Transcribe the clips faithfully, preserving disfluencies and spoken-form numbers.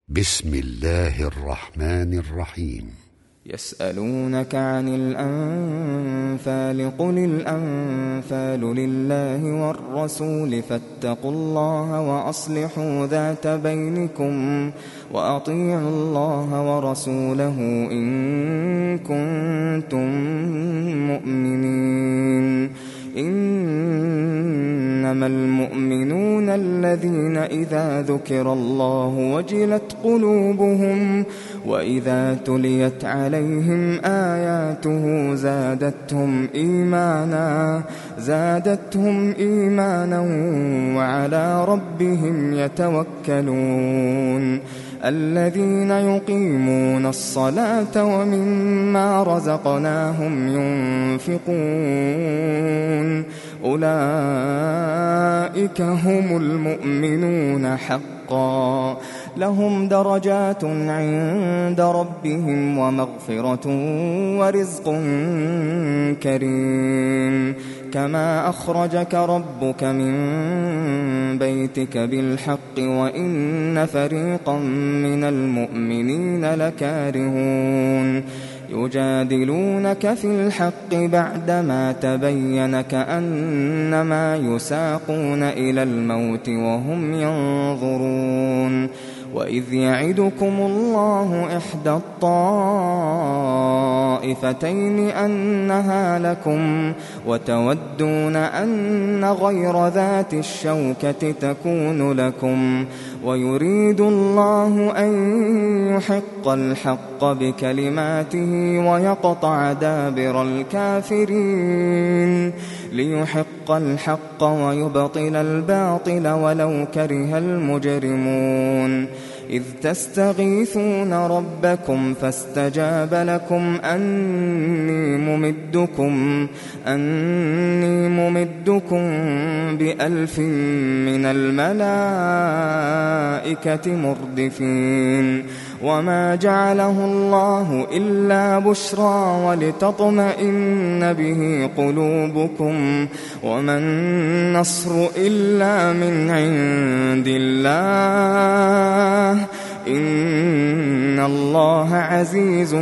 بسم الله الرحمن الرحيم. يسألونك عن الأنفال قل الأنفال لله والرسول فاتقوا الله وأصلحوا ذات بينكم وأطيعوا الله ورسوله إن كنتم مؤمنين. إنما المؤمنون الذين إذا ذكر الله وجلت قلوبهم وإذا تليت عليهم آياته زادتهم إيمانا زادتهم إيمانا وعلى ربهم يتوكلون. الذين يقيمون الصلاة ومما رزقناهم ينفقون أولئك هم المؤمنون حقا لهم درجات عند ربهم ومغفرة ورزق كريم. كما أخرجك ربك من بيتك بالحق وإن فريقا من المؤمنين لكارهون. يجادلونك في الحق بعدما تبين كأنما يساقون إلى الموت وهم ينظرون. وإذ يعدكم الله إحدى الطائفتين أنها لكم وتودون أن غير ذات الشوكة تكون لكم ويريد الله أن يحق الحق بكلماته ويقطع دابر الكافرين ليحق الحق ويبطل الباطل ولو كره المجرمون. إذ تستغيثون ربكم فاستجاب لكم أني ممدكم أني ممدكم بألف من الملائكة مردفين. وما جعله الله إلا بشرى ولتطمئن به قلوبكم وما النصر إلا من عند الله إن الله عزيز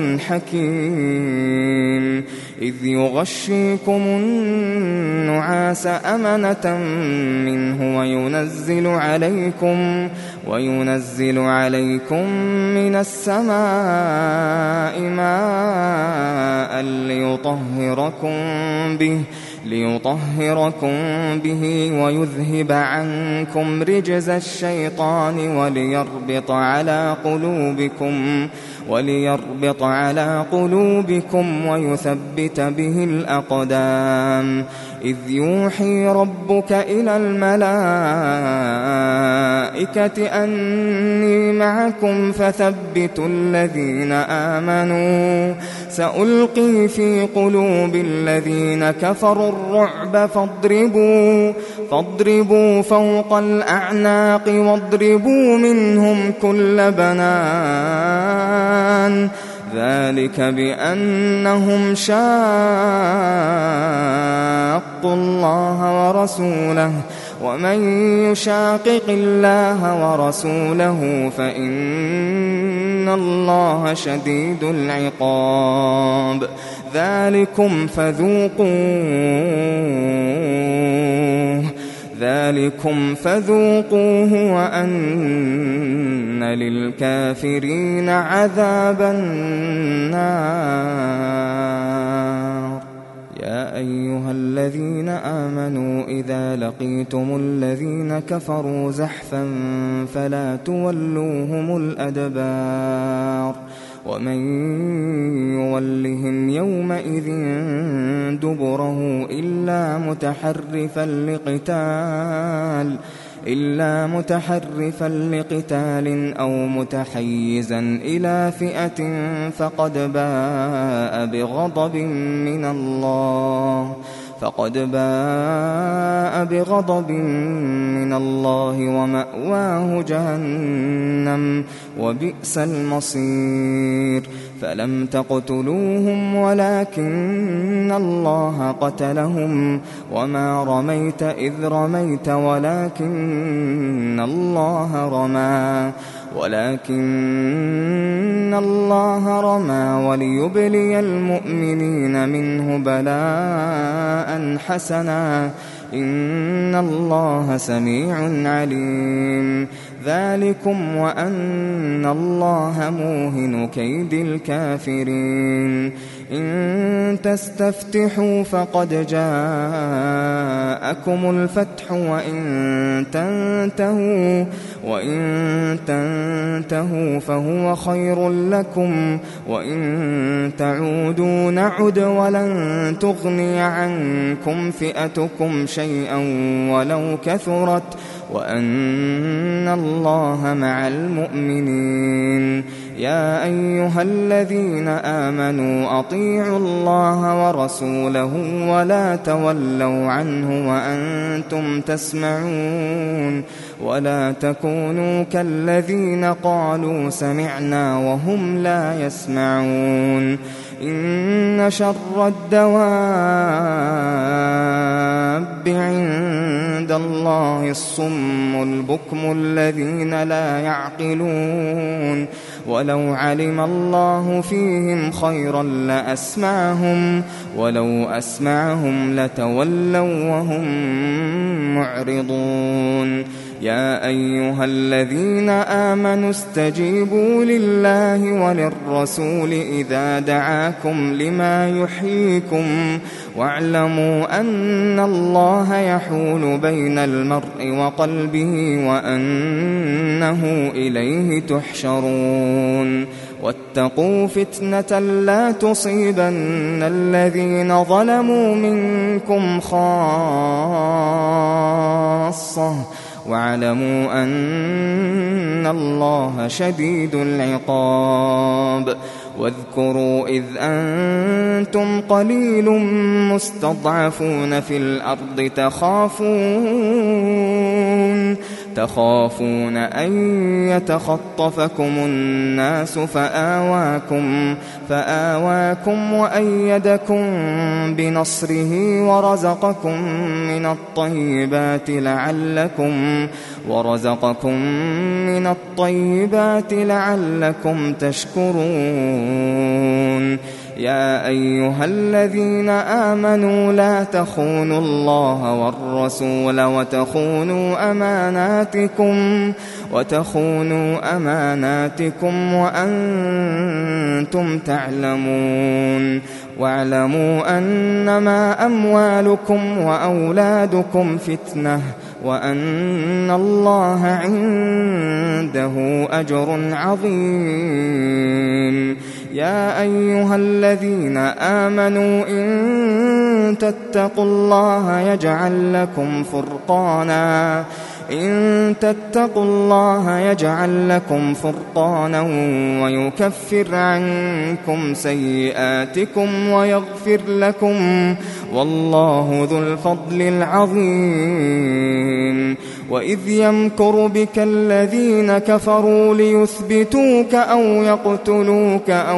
حكيم. إذ يغشيكم النعاس أمنة منه وينزل عليكم وينزل عليكم من السماء ماء ليطهركم به ليطهركم به ويذهب عنكم رجز الشيطان وليربط على قلوبكم وليربط على قلوبكم ويثبت به الأقدام. إذ يوحي ربك إلى الملائكة أني معكم فثبتوا الذين آمنوا سألقي في قلوب الذين كفروا الرعب فاضربوا فاضربوا فوق الأعناق واضربوا منهم كل بنان ذلك بأنهم شاقوا الله ورسوله ومن يشاقق الله ورسوله فإن الله شديد العقاب. ذلكم فذوقوه ذلكم فذوقوه وأن للكافرين عذاب النار. يا أيها الذين آمنوا إذا لقيتم الذين كفروا زحفا فلا تولوهم الأدبار ومن يولهم يومئذ دبره إلا متحرفا لقتال إلا متحرفا لقتال أو متحيزا إلى فئة فقد باء بغضب من الله فقد باء بغضب من الله ومأواه جهنم وبئس المصير. فلم تقتلوهم ولكن الله قتلهم وما رميت إذ رميت ولكن الله رمى ولكن الله رمى وليبلي المؤمنين منه بلاء حسنا إن الله سميع عليم ذلكم وأن الله موهن كيد الكافرين إن تستفتحوا فقد جاءكم الفتح وإن تنتهوا وإن تنتهوا فهو خير لكم وإن تعودوا نعد ولن تغني عنكم فئتكم شيئا ولو كثرت وأن الله مع المؤمنين يا أيها الذين آمنوا أطيعوا الله ورسوله ولا تولوا عنه وأنتم تسمعون ولا تكونوا كالذين قالوا سمعنا وهم لا يسمعون إن شر الدواب عند الله الصم البكم الذين لا يعقلون ولو علم الله فيهم خيرا لأسمعهم ولو أسمعهم لتولوا وهم معرضون يا أيها الذين آمنوا استجيبوا لله وللرسول إذا دعاكم لما يحييكم واعلموا أن الله يحول بين المرء وقلبه وأنه إليه تحشرون واتقوا فتنة لا تصيبن الذين ظلموا منكم خاصة واعلموا أن الله شديد العقاب واذكروا إذ أنتم قليل مستضعفون في الأرض تخافون تخافون أن يتخطفكم الناس فآواكم فآواكم وأيدكم بنصره ورزقكم من الطيبات لعلكم ورزقكم من الطيبات لعلكم تشكرون يا أيها الذين آمنوا لا تخونوا الله والرسول وتخونوا أماناتكم وتخونوا أماناتكم وأنتم تعلمون واعلموا أنما أموالكم وأولادكم فتنة وأن الله عنده أجر عظيم يا أيها الذين آمنوا إن تتقوا الله يجعل لكم فرقانا إن تتقوا الله يجعل لكم فرقانا ويكفر عنكم سيئاتكم ويغفر لكم والله ذو الفضل العظيم وإذ يمكر بك الذين كفروا ليثبتوك أو يقتلوك أو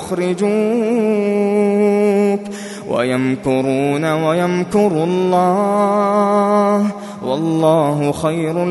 يخرجوك ويمكرون ويمكر الله والله خير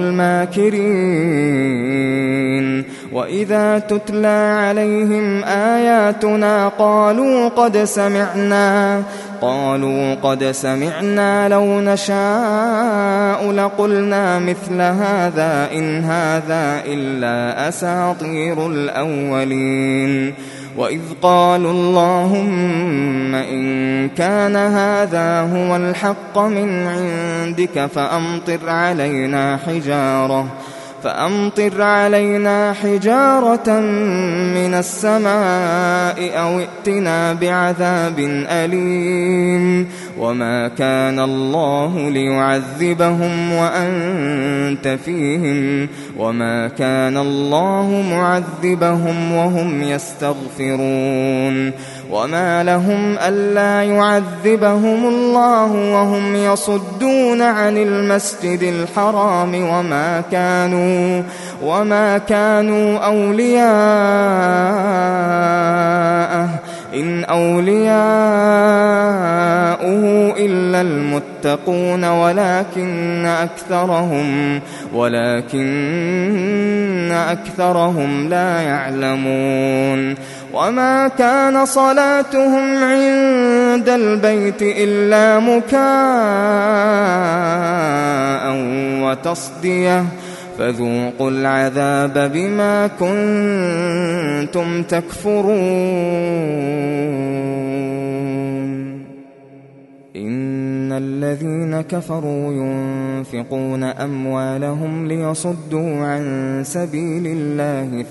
الماكرين وإذا تتلى عليهم آياتنا قالوا قد سمعنا قالوا قد سمعنا لو نشاء لقلنا مثل هذا إن هذا إلا أساطير الأولين وإذ قالوا اللهم إن كان هذا هو الحق من عندك فأمطر علينا حجارة فأمطر علينا حجارة من السماء أو ائتنا بعذاب أليم وما كان الله ليعذبهم وأنت فيهم وما كان الله معذبهم وهم يستغفرون وما لهم ألا يعذبهم الله وهم يصدون عن المسجد الحرام وما كانوا وما كانوا أولياءه إن أولياؤه إلا المتقون ولكن أكثرهم ولكن أكثرهم لا يعلمون وما كان صلاتهم عند البيت إلا مكاء وتصدية فذوقوا العذاب بما كنتم تكفرون إن الذين كفروا ينفقون أموالهم ليصدوا عن سبيل الله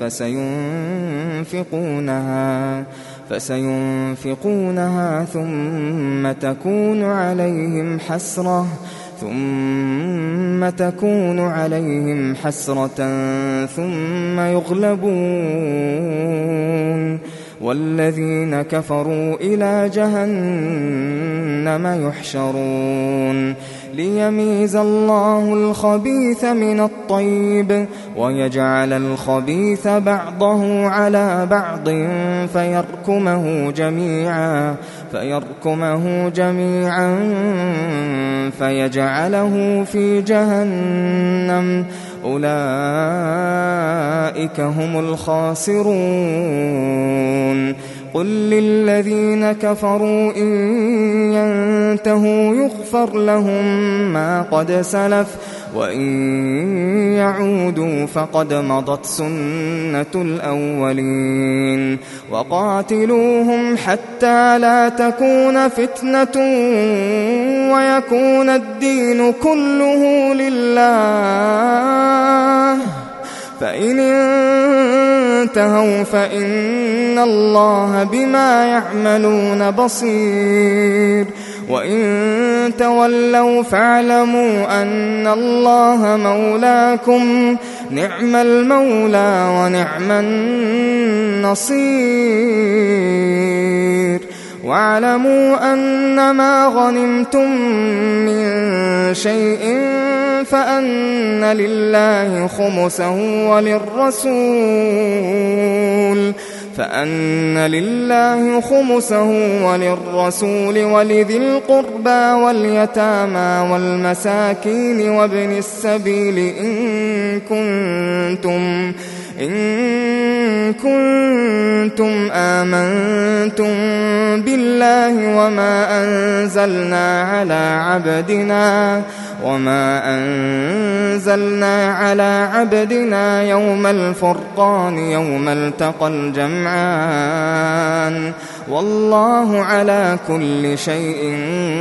فسينفقونها فسينفقونها ثم تكون عليهم حسرة ثم تكون عليهم حسرة ثم يغلبون والذين كفروا إلى جهنم يحشرون ليميز الله الخبيث من الطيب ويجعل الخبيث بعضه على بعض فيركمه جميعا فيركمه جميعا فيجعله في جهنم أولئك هم الخاسرون قل للذين كفروا إن ينتهوا يغفر لهم ما قد سلف وإن يعودوا فقد مضت سنة الأولين وقاتلوهم حتى لا تكون فتنة ويكون الدين كله لله فإن انتهوا فإن الله بما يعملون بصير وإن تولوا فاعلموا أن الله مولاكم نعم المولى ونعم النصير واعلموا أنما غنمتم من شيء فأن لله خمسه وللرسول فأن لله خمسه وللرسول ولذي القربى واليتامى والمساكين وابن السبيل إن كنتم إن كنتم آمنتم بالله وما أنزلنا على عبدنا وما أنزلنا على عبدنا يوم الفرقان يوم التقى الجمعان والله على كل شيء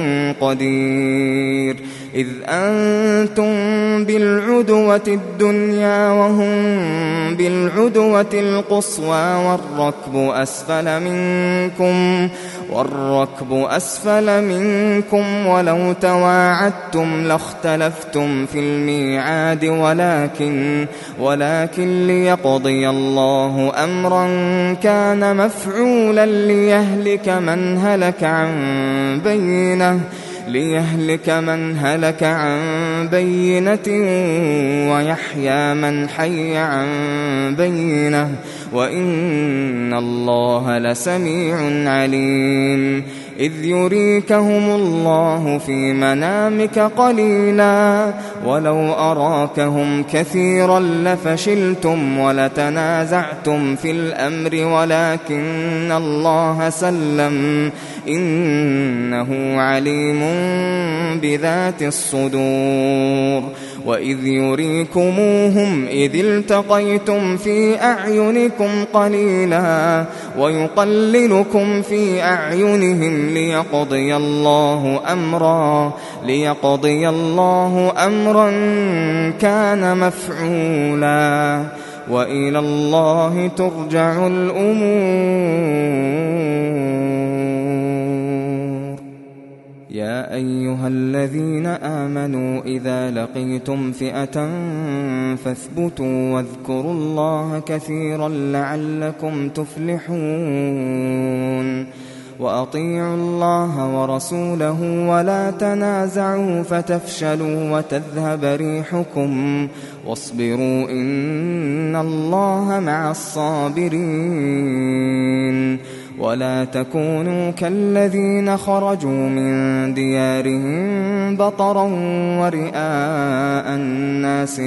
قدير إذ أنتم بالعدوة الدنيا وهم بالعدوة القصوى والركب أسفل منكم والركب أسفل منكم ولو تواعدتم لاختلفتم في الميعاد ولكن ولكن ليقضي الله أمرا كان مفعولا ليهلك من هلك عن بينه ليهلك من هلك عن بينة ويحيى من حي عن بينة وإن الله لسميع عليم إذ يريكهم الله في منامك قليلا ولو أراكهم كثيرا لفشلتم ولتنازعتم في الأمر ولكن الله سلم إنه عليم بذات الصدور وإذ يريكموهم إذ التقيتم في أعينكم قليلا ويقللكم في أعينهم ليقضي الله أمرا ليقضي الله أمرا كان مفعولا وإلى الله ترجع الأمور يا أيها الذين آمنوا إذا لقيتم فئة فاثبتوا واذكروا الله كثيرا لعلكم تفلحون وأطيعوا الله ورسوله ولا تنازعوا فتفشلوا وتذهب ريحكم واصبروا إن الله مع الصابرين ولا تكونوا كالذين خرجوا من ديارهم بطرا ورئاء الناس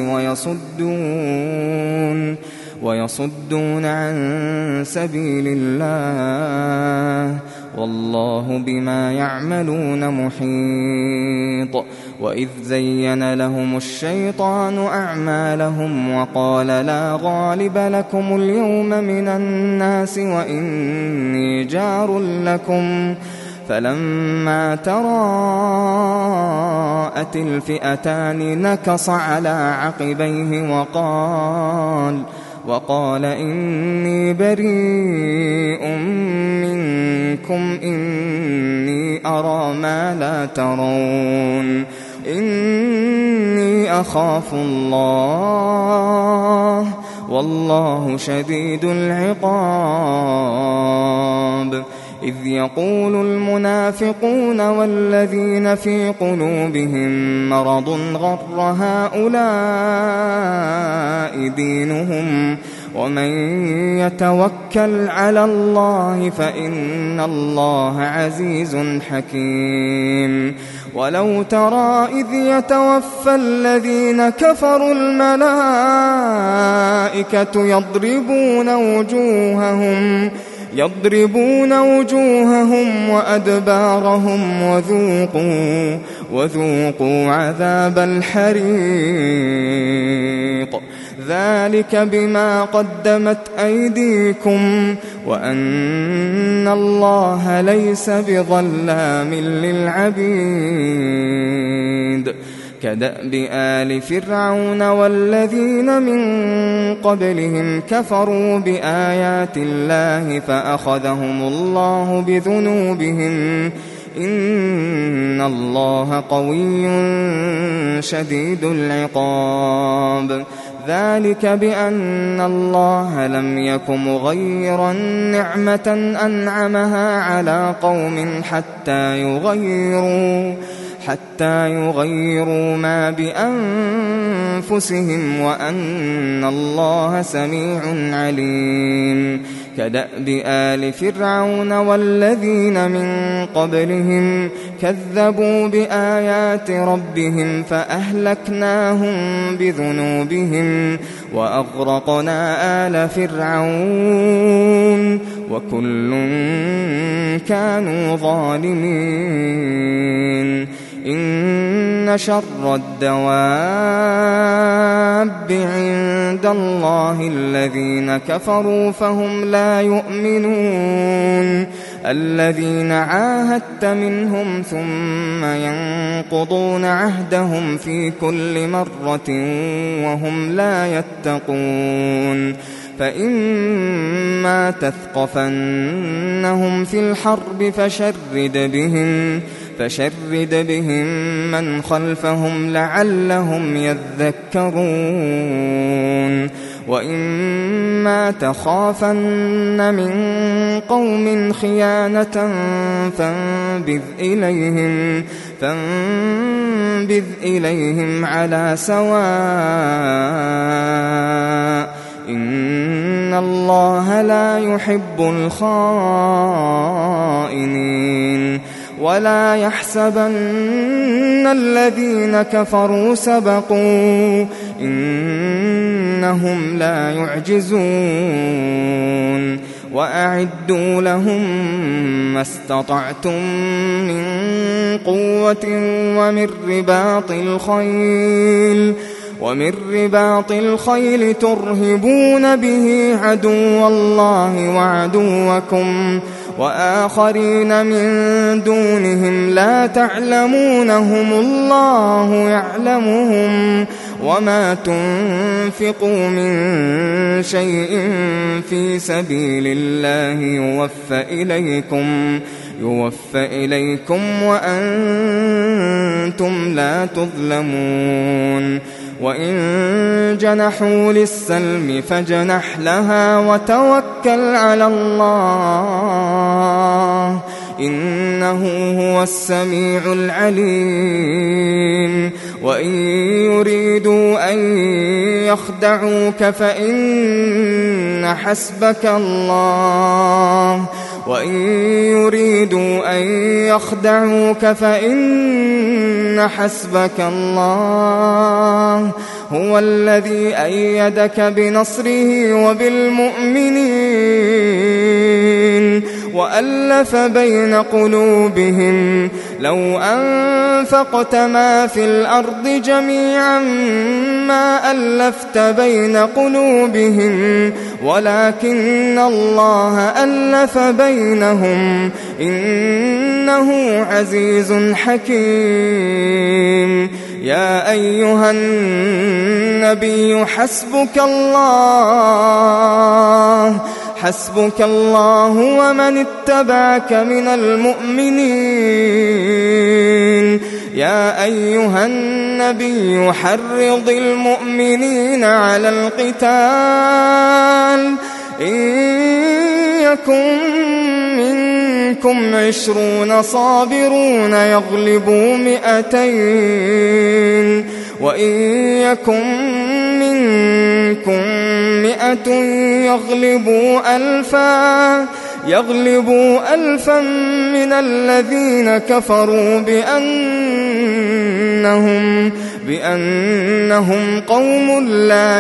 ويصدون ويصدون عن سبيل الله والله بما يعملون محيط. وإذ زين لهم الشيطان أعمالهم وقال لا غالب لكم اليوم من الناس وإني جار لكم فلما تراءت الفئتان نكص على عقبيه وقال وقال إني بريء منكم إني أرى ما لا ترون إني أخاف الله والله شديد العقاب. إذ يقول المنافقون والذين في قلوبهم مرض غر هؤلاء دينهم ومن يتوكل على الله فإن الله عزيز حكيم. ولو ترى إذ يتوفى الذين كفروا الملائكة يضربون وجوههم يضربون وجوههم وأدبارهم وذوقوا وذوقوا عذاب الحريق ذلك بما قدمت أيديكم وأن الله ليس بظلام للعبيد. كدأب آل فرعون والذين من قبلهم كفروا بآيات الله فأخذهم الله بذنوبهم إن الله قوي شديد العقاب. ذلك بأن الله لم يك مغيرا نعمة أنعمها على قوم حتى يغيروا حتى يغيروا ما بأنفسهم وأن الله سميع عليم. كدأب آل فرعون والذين من قبلهم كذبوا بآيات ربهم فأهلكناهم بذنوبهم وأغرقنا آل فرعون وكل كانوا ظالمين. إن شر الدواب عند الله الذين كفروا فهم لا يؤمنون الذين عاهدت منهم ثم ينقضون عهدهم في كل مرة وهم لا يتقون. فإما تثقفنهم في الحرب فشرد بهم فشرد بهم من خلفهم لعلهم يذكرون. وإما تخافن من قوم خيانة فانبذ إليهم فانبذ إليهم على سواء إن الله لا يحب الخائنين. ولا يحسبن الذين كفروا سبقوا إنهم لا يعجزون. وأعدوا لهم ما استطعتم من قوة ومن رباط الخيل ومن رباط الخيل ترهبون به عدو الله وعدوكم وآخرين من دونهم لا تعلمونهم الله يعلمهم وما تنفقوا من شيء في سبيل الله يوفى إليكم يوفى إليكم وأنتم لا تظلمون. وإن جنحوا للسلم فاجنح لها وتوكل على الله إنه هو السميع العليم. وإن يريدوا أن يخدعوك فإن حسبك الله وإن يريدوا أن يخدعوك فإن حسبك الله هو الذي أيدك بنصره وبالمؤمنين وألف بين قلوبهم لو أنفقت ما في الأرض جميعا ما ألفت بين قلوبهم ولكن الله ألف بينهم إنه عزيز حكيم. يا أيها النبي حسبك الله حسبك الله ومن اتبعك من المؤمنين. يا أيها النبي حرض المؤمنين على القتال إن يكن منكم عشرون صابرون يغلبوا مئتين وإن يكن منكم مئة يغلبوا ألفا يغلبوا ألفا من الذين كفروا بأنهم بأنهم قوم لا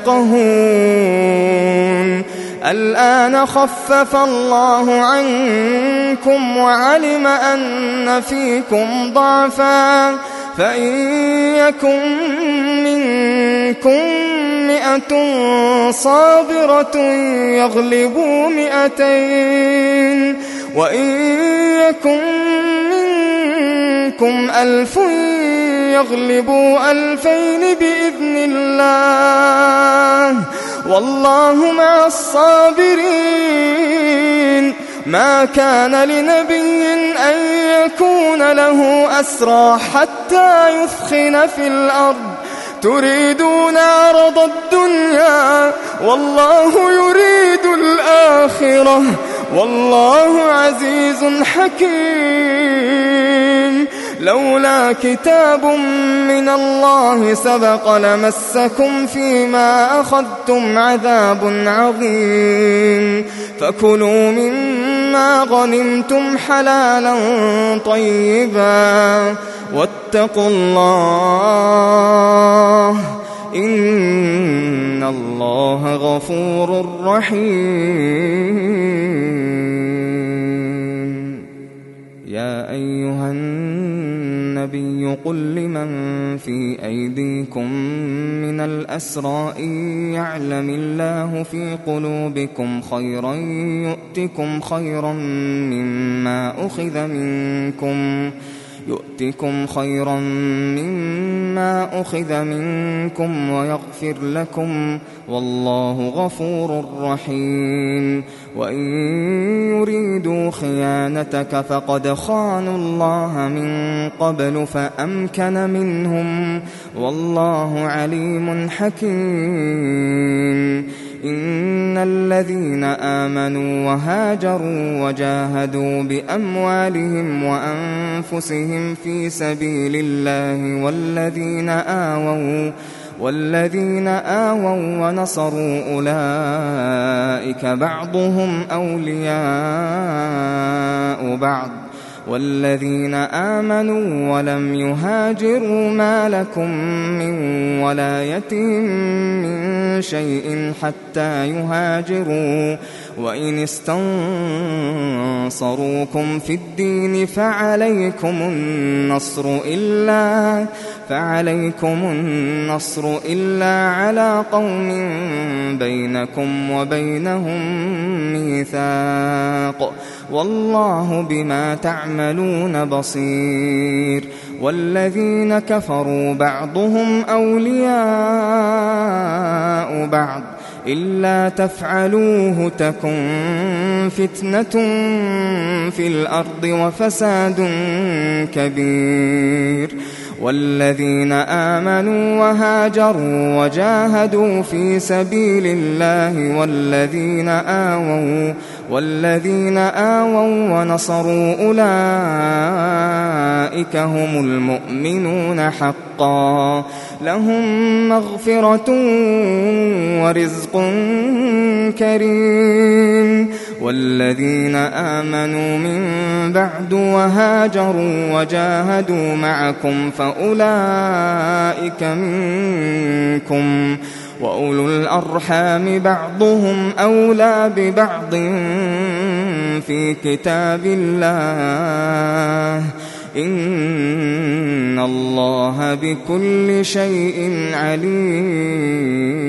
يفقهون. الآن خفف الله عنكم وعلم أن فيكم ضعفا فإن يكن منكم مئة صابرة يغلبوا مئتين وإن يكن منكم ألف يغلبوا ألفين بإذن الله والله مع الصابرين. ما كان لنبي أن يكون له أسرى حتى يثخن في الأرض تريدون عرض الدنيا والله يريد الآخرة والله عزيز حكيم. لولا كتاب من الله سبق لمسكم فيما أخذتم عذاب عظيم. فكلوا مما غنمتم حلالا طيبا واتقوا الله إن الله غفور رحيم. يا أيها النبي قل لمن في أيديكم من الأسرى إن يعلم الله في قلوبكم خيرا يؤتكم خيرا مما أخذ منكم يؤتكم خيرا مما أخذ منكم ويغفر لكم والله غفور رحيم. وإن يريدوا خيانتك فقد خانوا الله من قبل فأمكن منهم والله عليم حكيم. إن الذين آمنوا وهاجروا وجاهدوا بأموالهم وأنفسهم في سبيل الله والذين آووا والذين آووا ونصروا أولئك بعضهم أولياء بعض والذين آمنوا ولم يهاجروا ما لكم من ولايتهم من شيء حتى يهاجروا وإن استنصروكم في الدين فعليكم النصر إلا فعليكم النصر إلا على قوم بينكم وبينهم ميثاق والله بما تعملون بصير. والذين كفروا بعضهم أولياء بعض إلا تفعلوه تكن فتنة في الأرض وفساد كبير. والذين آمنوا وهاجروا وجاهدوا في سبيل الله والذين آووا والذين آووا ونصروا أولئك هم المؤمنون حقا لهم مغفرة ورزق كريم والذين آمنوا من بعد وهاجروا وجاهدوا معكم فأولئك منكم وأولو الأرحام بعضهم أولى ببعض في كتاب الله إن الله بكل شيء عليم.